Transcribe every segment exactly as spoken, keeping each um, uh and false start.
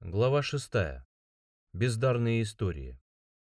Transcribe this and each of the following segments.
Глава шестая. Бездарные истории.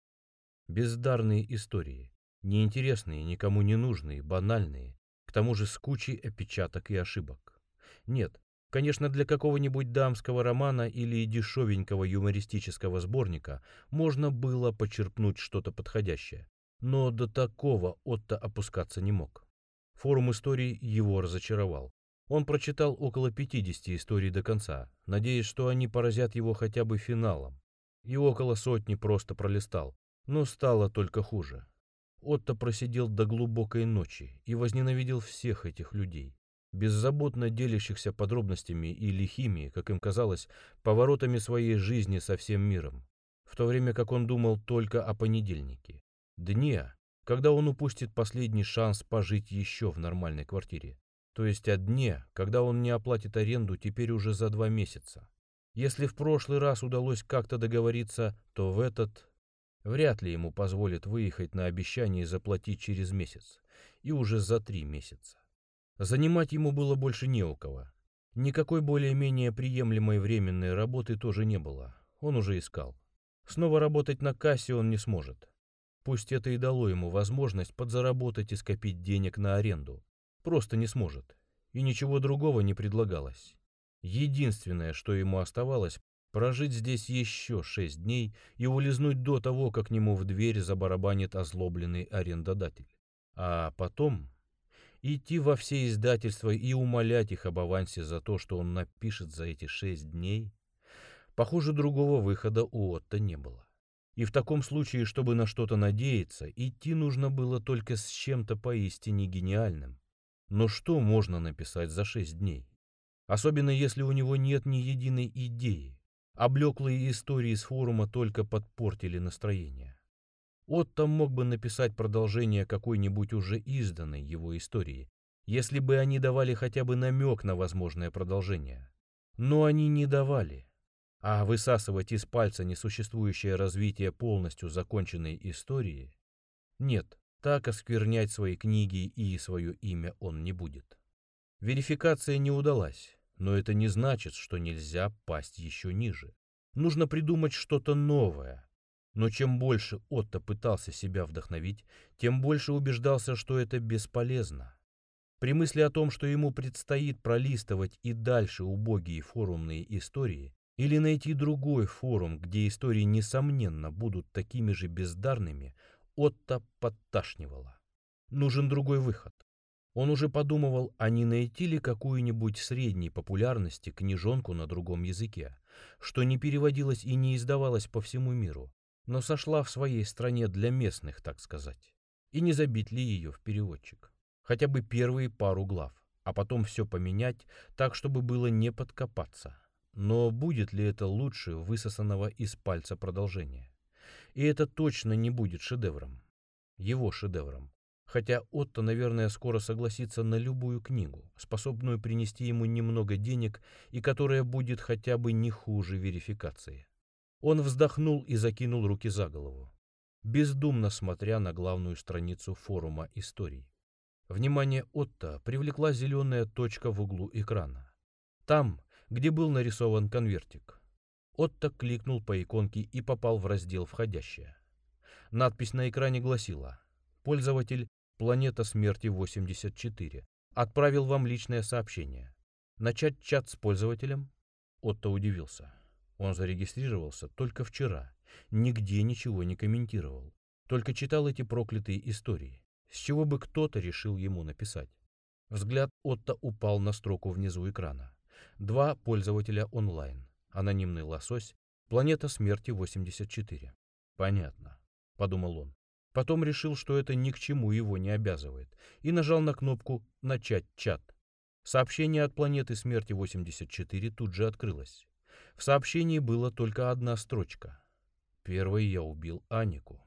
Бездарные истории. Неинтересные, никому не нужные, банальные, к тому же с кучей опечаток и ошибок. Нет, конечно, для какого-нибудь дамского романа или дешевенького юмористического сборника можно было почерпнуть что-то подходящее, но до такого Отто опускаться не мог. Форум историй его разочаровал. Он прочитал около пятидесяти историй до конца, надеясь, что они поразят его хотя бы финалом. И около сотни просто пролистал, но стало только хуже. Отто просидел до глубокой ночи и возненавидел всех этих людей, беззаботно делящихся подробностями и лихими, как им казалось, поворотами своей жизни со всем миром, в то время как он думал только о понедельнике, дне, когда он упустит последний шанс пожить еще в нормальной квартире. То есть о дне, когда он не оплатит аренду теперь уже за два месяца. Если в прошлый раз удалось как-то договориться, то в этот вряд ли ему позволят выехать на обещание заплатить через месяц. И уже за три месяца. Занимать ему было больше не у кого. Никакой более-менее приемлемой временной работы тоже не было. Он уже искал. Снова работать на кассе он не сможет. Пусть это и дало ему возможность подзаработать и скопить денег на аренду. Просто не сможет. И ничего другого не предлагалось. Единственное, что ему оставалось, прожить здесь еще шесть дней и улизнуть до того, как к нему в дверь забарабанит озлобленный арендодатель. А потом идти во все издательства и умолять их об авансе за то, что он напишет за эти шесть дней. Похоже, другого выхода у Отто не было. И в таком случае, чтобы на что-то надеяться, идти нужно было только с чем-то поистине гениальным. Но что можно написать за шесть дней? Особенно если у него нет ни единой идеи. Облеклые истории с форума только подпортили настроение. Отто мог бы написать продолжение какой-нибудь уже изданной его истории, если бы они давали хотя бы намек на возможное продолжение. Но они не давали. А высасывать из пальца несуществующее развитие полностью законченной истории? Нет, так осквернять свои книги и свое имя он не будет. Верификация не удалась, но это не значит, что нельзя пасть еще ниже. Нужно придумать что-то новое. Но чем больше Отто пытался себя вдохновить, тем больше убеждался, что это бесполезно. При мысли о том, что ему предстоит пролистывать и дальше убогие форумные истории, или найти другой форум, где истории, несомненно, будут такими же бездарными, Отто подташнивало. Нужен другой выход. Он уже подумывал, а не найти ли какую-нибудь средней популярности книжонку на другом языке, что не переводилась и не издавалась по всему миру, но сошла в своей стране для местных, так сказать. И не забить ли ее в переводчик? Хотя бы первые пару глав, а потом все поменять так, чтобы было не подкопаться. Но будет ли это лучше высосанного из пальца продолжения? И это точно не будет шедевром. Его шедевром. Хотя Отто, наверное, скоро согласится на любую книгу, способную принести ему немного денег и которая будет хотя бы не хуже верификации. Он вздохнул и закинул руки за голову, бездумно смотря на главную страницу форума историй. Внимание Отто привлекла зеленая точка в углу экрана. Там, где был нарисован конвертик. Отто кликнул по иконке и попал в раздел «Входящее». Надпись на экране гласила: «Пользователь Планета Смерти восемьдесят четыре отправил вам личное сообщение. Начать чат с пользователем?» Отто удивился. Он зарегистрировался только вчера, нигде ничего не комментировал, только читал эти проклятые истории. С чего бы кто-то решил ему написать? Взгляд Отто упал на строку внизу экрана. Два пользователя онлайн. Анонимный лосось, Планета Смерти восемьдесят четыре. Понятно, подумал он. Потом решил, что это ни к чему его не обязывает, и нажал на кнопку «Начать чат». Сообщение от Планеты Смерти восемьдесят четыре тут же открылось. В сообщении была только одна строчка. «Первой я убил Анику».